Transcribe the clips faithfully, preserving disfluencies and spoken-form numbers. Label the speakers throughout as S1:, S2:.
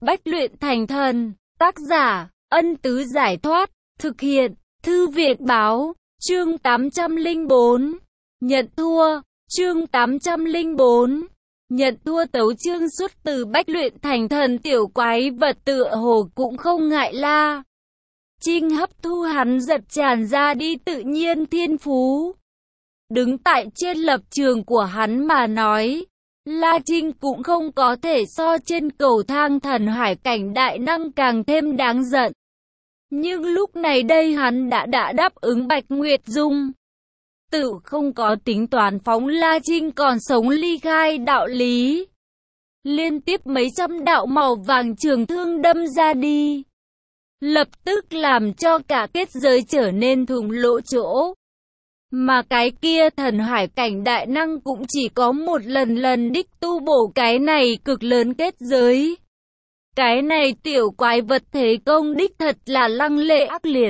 S1: Bách luyện thành thần. Tác giả, Ân Tứ Giải Thoát. Thực hiện, Thư Viện Báo. Chương tám trăm lẻ bốn. Nhận thua. Chương tám trăm lẻ bốn. Nhận thua. Tấu chương xuất từ Bách luyện thành thần. Tiểu quái vật tựa hồ cũng không ngại La Trinh hấp thu hắn giật tràn ra đi tự nhiên thiên phú. Đứng tại trên lập trường của hắn mà nói, La Trinh cũng không có thể so trên cầu thang thần hải cảnh đại năng càng thêm đáng giận. Nhưng lúc này đây hắn đã đã đáp ứng Bạch Nguyệt Dung. Tự không có tính toán phóng La Trinh còn sống ly khai đạo lý. Liên tiếp mấy trăm đạo màu vàng trường thương đâm ra đi. Lập tức làm cho cả kết giới trở nên thủng lỗ chỗ. Mà cái kia thần hải cảnh đại năng cũng chỉ có một lần lần đích tu bổ cái này cực lớn kết giới. Cái này tiểu quái vật thế công đích thật là lăng lệ ác liệt.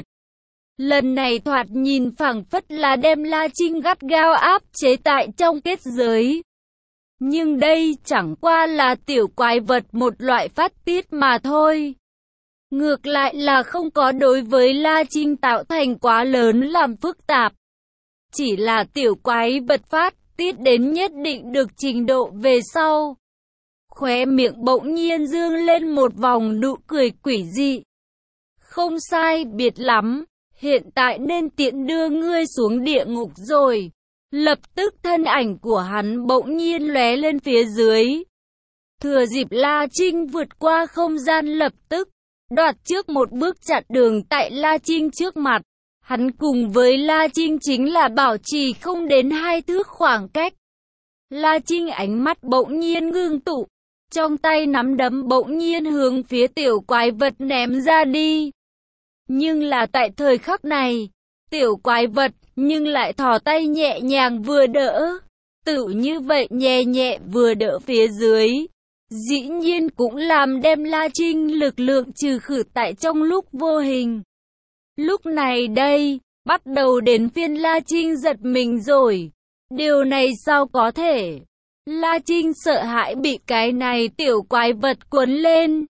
S1: Lần này thoạt nhìn phảng phất là đem La Trinh gắt gao áp chế tại trong kết giới. Nhưng đây chẳng qua là tiểu quái vật một loại phát tiết mà thôi. Ngược lại là không có đối với La Trinh tạo thành quá lớn làm phức tạp. Chỉ là tiểu quái vật phát tiết đến nhất định được trình độ về sau. Khóe miệng bỗng nhiên dương lên một vòng nụ cười quỷ dị. Không sai biệt lắm, hiện tại nên tiện đưa ngươi xuống địa ngục rồi. Lập tức thân ảnh của hắn bỗng nhiên lóe lên phía dưới. Thừa dịp La Trinh vượt qua không gian lập tức, đoạt trước một bước chặn đường tại La Trinh trước mặt. Hắn cùng với La Trinh chính là bảo trì không đến hai thước khoảng cách. La Trinh ánh mắt bỗng nhiên ngưng tụ, trong tay nắm đấm bỗng nhiên hướng phía tiểu quái vật ném ra đi. Nhưng là tại thời khắc này, tiểu quái vật nhưng lại thò tay nhẹ nhàng vừa đỡ. Tự như vậy nhẹ nhẹ vừa đỡ phía dưới, dĩ nhiên cũng làm đem La Trinh lực lượng trừ khử tại trong lúc vô hình. Lúc này đây, bắt đầu đến phiên La Trinh giật mình rồi. Điều này sao có thể? La Trinh sợ hãi bị cái này tiểu quái vật cuốn lên.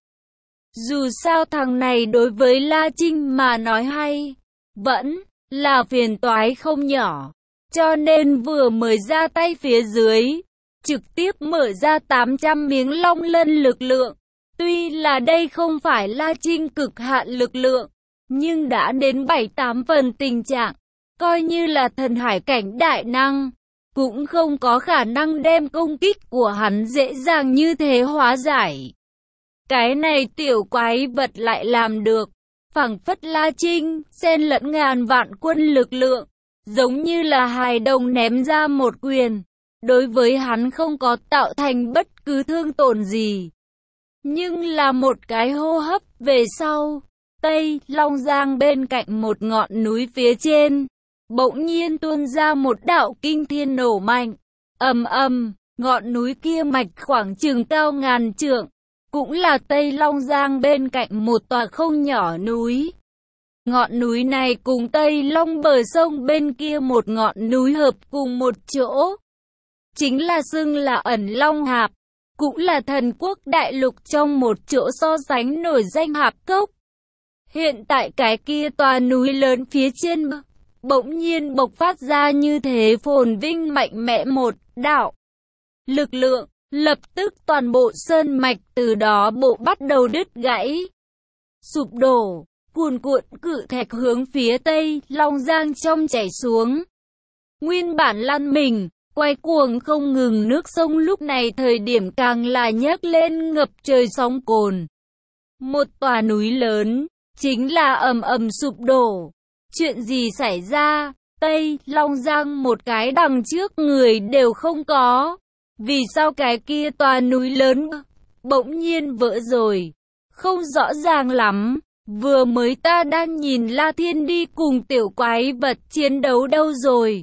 S1: Dù sao thằng này đối với La Trinh mà nói hay, vẫn là phiền toái không nhỏ. Cho nên vừa mới ra tay phía dưới, trực tiếp mở ra tám trăm miếng long lân lực lượng. Tuy là đây không phải La Trinh cực hạn lực lượng, nhưng đã đến bảy tám phần tình trạng, coi như là thần hải cảnh đại năng, cũng không có khả năng đem công kích của hắn dễ dàng như thế hóa giải. Cái này tiểu quái vật lại làm được, phảng phất La Trinh, xen lẫn ngàn vạn quân lực lượng, giống như là hài đồng ném ra một quyền, đối với hắn không có tạo thành bất cứ thương tổn gì. Nhưng là một cái hô hấp về sau, Tây Long Giang bên cạnh một ngọn núi phía trên, bỗng nhiên tuôn ra một đạo kinh thiên nổ mạnh. Ầm ầm, ngọn núi kia mạch khoảng chừng cao ngàn trượng, cũng là Tây Long Giang bên cạnh một tòa không nhỏ núi. Ngọn núi này cùng Tây Long bờ sông bên kia một ngọn núi hợp cùng một chỗ, chính là xưng là Ẩn Long Hạp, cũng là thần quốc đại lục trong một chỗ so sánh nổi danh hạp cốc. Hiện tại cái kia tòa núi lớn phía trên bỗng nhiên bộc phát ra như thế phồn vinh mạnh mẽ một đạo lực lượng, lập tức toàn bộ sơn mạch từ đó bộ bắt đầu đứt gãy, sụp đổ, cuồn cuộn cự thạch hướng phía Tây Long Giang trong chảy xuống. Nguyên bản lăn mình, quay cuồng không ngừng nước sông lúc này thời điểm càng là nhấc lên ngập trời sóng cồn. Một tòa núi lớn, chính là ầm ầm sụp đổ. Chuyện gì xảy ra? Tây Long Giang một cái đằng trước người đều không có. Vì sao cái kia tòa núi lớn bỗng nhiên vỡ rồi? Không rõ ràng lắm. Vừa mới ta đang nhìn La Thiên đi cùng tiểu quái vật chiến đấu đâu rồi?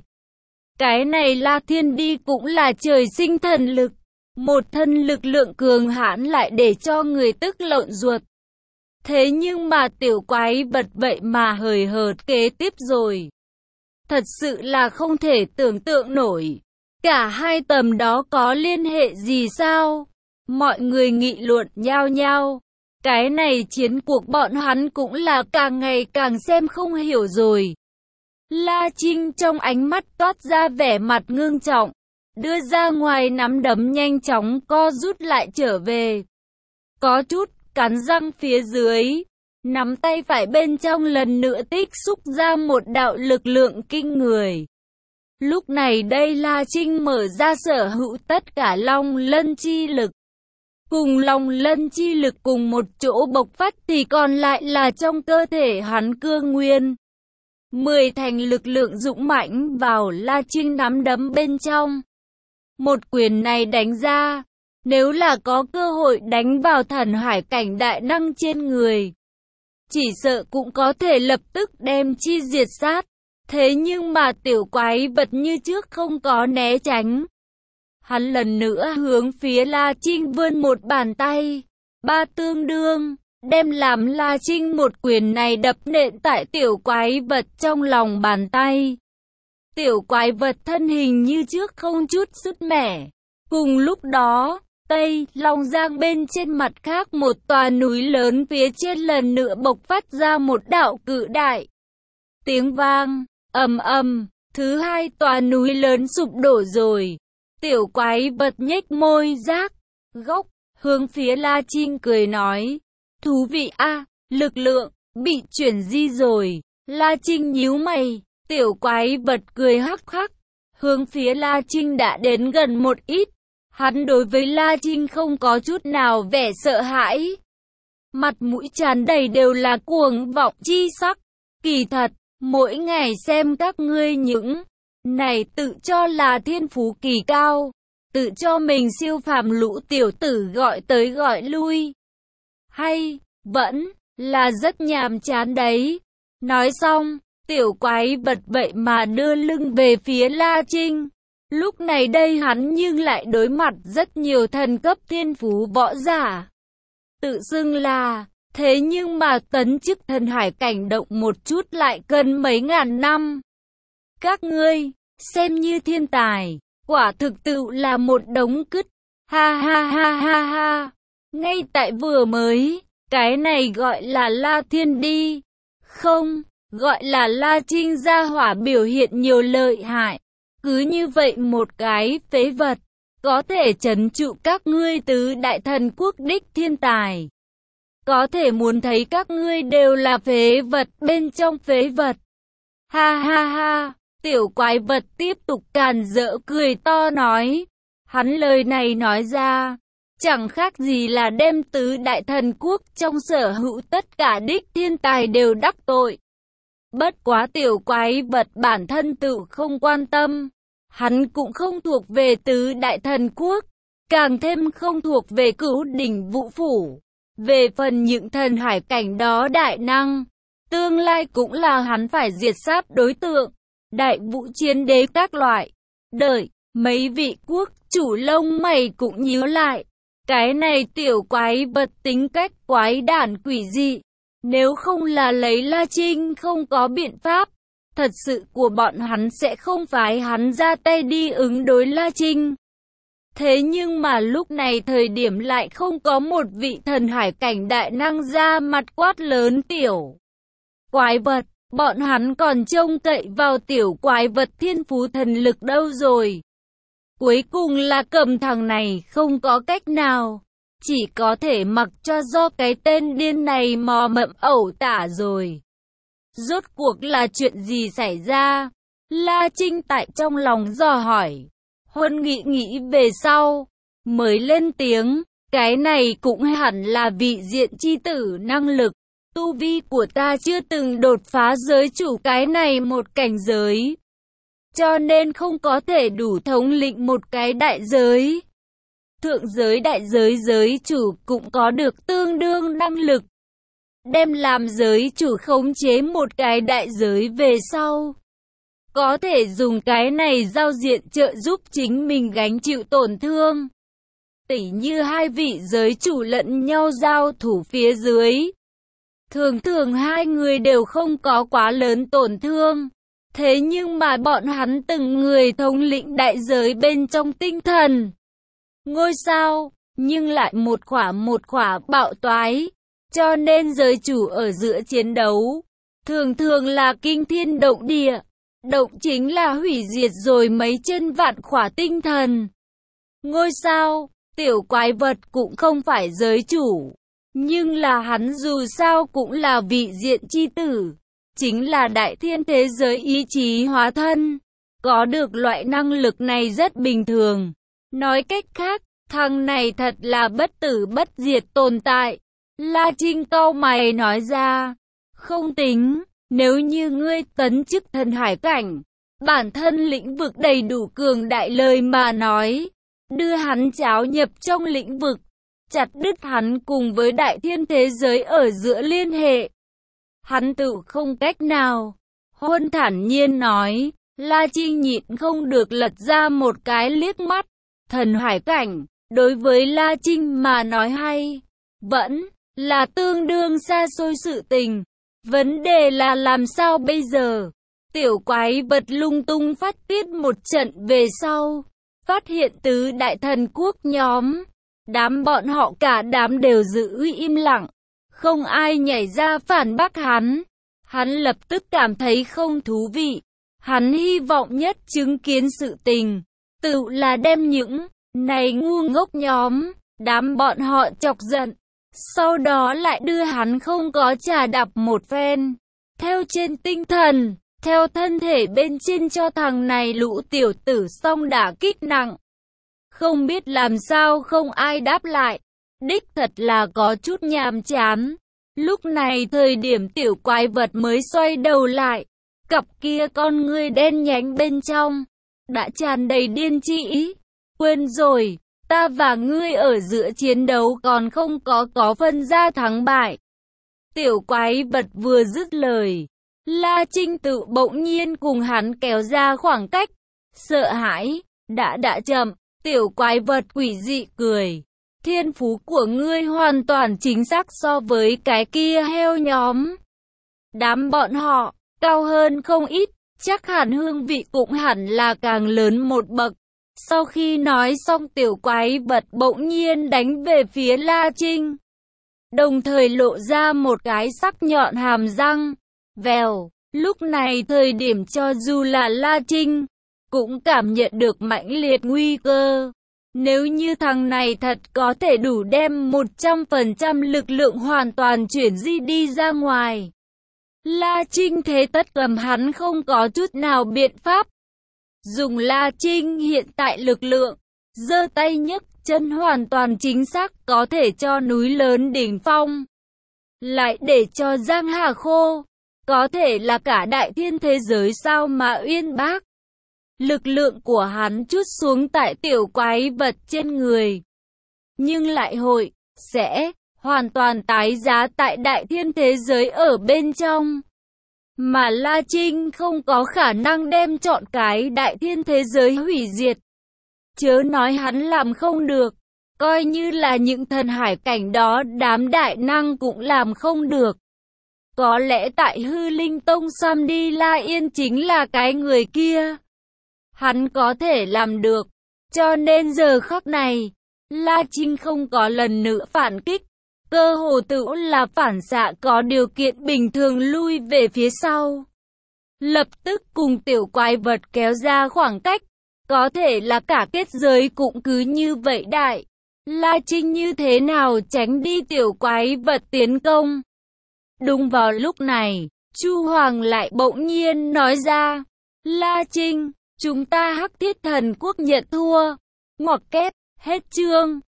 S1: Cái này La Thiên đi cũng là trời sinh thần lực. Một thân lực lượng cường hãn lại để cho người tức lợn ruột. Thế nhưng mà tiểu quái vật vậy mà hời hợt kế tiếp rồi. Thật sự là không thể tưởng tượng nổi. Cả hai tầm đó có liên hệ gì sao? Mọi người nghị luận nhao nhao. Cái này chiến cuộc bọn hắn cũng là càng ngày càng xem không hiểu rồi. La Trinh trong ánh mắt toát ra vẻ mặt ngưng trọng, đưa ra ngoài nắm đấm nhanh chóng co rút lại trở về. Có chút cắn răng phía dưới, nắm tay phải bên trong lần nữa tích xúc ra một đạo lực lượng kinh người. Lúc này đây La Trinh mở ra sở hữu tất cả long lân chi lực. Cùng long lân chi lực cùng một chỗ bộc phát thì còn lại là trong cơ thể hắn cương nguyên. Mười thành lực lượng dũng mãnh vào La Trinh nắm đấm bên trong. Một quyền này đánh ra, nếu là có cơ hội đánh vào thần hải cảnh đại năng trên người, chỉ sợ cũng có thể lập tức đem chi diệt sát. Thế nhưng mà tiểu quái vật như trước không có né tránh. Hắn lần nữa hướng phía La Trinh vươn một bàn tay, ba tương đương, đem làm La Trinh một quyền này đập nện tại tiểu quái vật trong lòng bàn tay. Tiểu quái vật thân hình như trước không chút sứt mẻ. Cùng lúc đó, Tây Long Giang bên trên mặt khác một tòa núi lớn phía trên lần nữa bộc phát ra một đạo cự đại tiếng vang, ầm ầm, thứ hai tòa núi lớn sụp đổ rồi. Tiểu quái vật nhếch môi rác, gốc, hướng phía La Trinh cười nói, thú vị a, lực lượng, bị chuyển di rồi. La Trinh nhíu mày, tiểu quái vật cười hắc hắc, hướng phía La Trinh đã đến gần một ít. Hắn đối với La Trinh không có chút nào vẻ sợ hãi. Mặt mũi tràn đầy đều là cuồng vọng chi sắc. Kỳ thật, mỗi ngày xem các ngươi những này tự cho là thiên phú kỳ cao, tự cho mình siêu phàm lũ tiểu tử gọi tới gọi lui. Hay, vẫn là rất nhàm chán đấy. Nói xong, tiểu quái vật vậy mà đưa lưng về phía La Trinh. Lúc này đây hắn nhưng lại đối mặt rất nhiều thần cấp thiên phú võ giả. Tự xưng là, thế nhưng mà tấn chức thần hải cảnh động một chút lại cần mấy ngàn năm. Các ngươi, xem như thiên tài, quả thực tự là một đống cứt. Ha ha ha ha ha. Ngay tại vừa mới, cái này gọi là La Thiên đi. Không, gọi là La Trinh gia hỏa biểu hiện nhiều lợi hại. Cứ như vậy một cái phế vật, có thể trấn trụ các ngươi tứ đại thần quốc đích thiên tài. Có thể muốn thấy các ngươi đều là phế vật bên trong phế vật. Ha ha ha, tiểu quái vật tiếp tục càn rỡ cười to nói. Hắn lời này nói ra, chẳng khác gì là đem tứ đại thần quốc trong sở hữu tất cả đích thiên tài đều đắc tội. Bất quá tiểu quái vật bản thân tự không quan tâm. Hắn cũng không thuộc về tứ đại thần quốc, càng thêm không thuộc về cửu đỉnh vũ phủ. Về phần những thần hải cảnh đó đại năng, tương lai cũng là hắn phải diệt sát đối tượng. Đại vũ chiến đế các loại. Đợi, mấy vị quốc chủ lông mày cũng nhíu lại. Cái này tiểu quái vật tính cách quái đản quỷ dị. Nếu không là lấy La Trinh không có biện pháp, thật sự của bọn hắn sẽ không phái hắn ra tay đi ứng đối La Trinh. Thế nhưng mà lúc này thời điểm lại không có một vị thần hải cảnh đại năng ra mặt quát lớn tiểu quái vật, bọn hắn còn trông cậy vào tiểu quái vật thiên phú thần lực đâu rồi. Cuối cùng là cầm thằng này không có cách nào, chỉ có thể mặc cho do cái tên điên này mò mẫm ẩu tả rồi. Rốt cuộc là chuyện gì xảy ra? La Trinh tại trong lòng dò hỏi. Huân nghĩ nghĩ về sau, mới lên tiếng, cái này cũng hẳn là vị diện chi tử năng lực. Tu vi của ta chưa từng đột phá giới chủ cái này một cảnh giới, cho nên không có thể đủ thống lĩnh một cái đại giới. Thượng giới đại giới giới chủ cũng có được tương đương năng lực. Đem làm giới chủ khống chế một cái đại giới về sau, có thể dùng cái này giao diện trợ giúp chính mình gánh chịu tổn thương. Tỉ như hai vị giới chủ lẫn nhau giao thủ phía dưới, thường thường hai người đều không có quá lớn tổn thương. Thế nhưng mà bọn hắn từng người thống lĩnh đại giới bên trong tinh thần ngôi sao, nhưng lại một khỏa một khỏa bạo toái. cho nên giới chủ ở giữa chiến đấu, thường thường là kinh thiên động địa. Động chính là hủy diệt rồi mấy chân vạn khỏa tinh thần. Ngôi sao, tiểu quái vật cũng không phải giới chủ, nhưng là hắn dù sao cũng là vị diện chi tử, chính là đại thiên thế giới ý chí hóa thân. Có được loại năng lực này rất bình thường. Nói cách khác, thằng này thật là bất tử bất diệt tồn tại. La Trinh cau mày nói ra, không tính, nếu như ngươi tấn chức thần hải cảnh, bản thân lĩnh vực đầy đủ cường đại lời mà nói, đưa hắn cháo nhập trong lĩnh vực, chặt đứt hắn cùng với đại thiên thế giới ở giữa liên hệ. Hắn tự không cách nào. Huân thản nhiên nói. La Trinh nhịn không được lật ra một cái liếc mắt. Thần hải cảnh, đối với La Trinh mà nói hay, vẫn là tương đương xa xôi sự tình. Vấn đề là làm sao bây giờ? Tiểu quái vật lung tung phát tiết một trận về sau, phát hiện tứ đại thần quốc nhóm. Đám bọn họ cả đám đều giữ im lặng, không ai nhảy ra phản bác hắn. Hắn lập tức cảm thấy không thú vị. Hắn hy vọng nhất chứng kiến sự tình, tự là đem những này ngu ngốc nhóm, đám bọn họ chọc giận. Sau đó lại đưa hắn không có trà đạp một phen. Theo trên tinh thần, theo thân thể bên trên cho thằng này lũ tiểu tử xong đả kích nặng. Không biết làm sao không ai đáp lại. Đích thật là có chút nhàm chán. Lúc này thời điểm tiểu quái vật mới xoay đầu lại. Cặp kia con ngươi đen nhánh bên trong, đã tràn đầy điên trĩ. Quên rồi, ta và ngươi ở giữa chiến đấu còn không có có phân ra thắng bại. Tiểu quái vật vừa dứt lời, La Trinh tự bỗng nhiên cùng hắn kéo ra khoảng cách. Sợ hãi, đã đã chậm, tiểu quái vật quỷ dị cười. Thiên phú của ngươi hoàn toàn chính xác so với cái kia heo nhóm. Đám bọn họ cao hơn không ít, chắc hẳn hương vị cũng hẳn là càng lớn một bậc. Sau khi nói xong tiểu quái vật bỗng nhiên đánh về phía La Trinh, đồng thời lộ ra một cái sắc nhọn hàm răng. Vèo, lúc này thời điểm cho dù là La Trinh, cũng cảm nhận được mãnh liệt nguy cơ. Nếu như thằng này thật có thể đủ đem một trăm phần trăm lực lượng hoàn toàn chuyển di đi ra ngoài, La Trinh thế tất cầm hắn không có chút nào biện pháp. Dùng La Trinh hiện tại lực lượng, giơ tay nhấc chân hoàn toàn chính xác có thể cho núi lớn đỉnh phong. Lại để cho giang hà khô, có thể là cả đại thiên thế giới sao mà uyên bác. Lực lượng của hắn trút xuống tại tiểu quái vật trên người, nhưng lại hội, sẽ hoàn toàn tái giá tại đại thiên thế giới ở bên trong. Mà La Trinh không có khả năng đem trọn cái đại thiên thế giới hủy diệt. Chớ nói hắn làm không được, coi như là những thần hải cảnh đó đám đại năng cũng làm không được. Có lẽ tại hư linh tông Sam Đi La Yên chính là cái người kia. Hắn có thể làm được, cho nên giờ khắc này, La Trinh không có lần nữa phản kích. Cơ hồ tự là phản xạ có điều kiện bình thường lui về phía sau. Lập tức cùng tiểu quái vật kéo ra khoảng cách. Có thể là cả kết giới cũng cứ như vậy đại. La Trinh như thế nào tránh đi tiểu quái vật tiến công. Đúng vào lúc này, Chu Hoàng lại bỗng nhiên nói ra. La Trinh, chúng ta Hắc Thiết Thần Quốc nhận thua. Ngoặc kép, hết chương.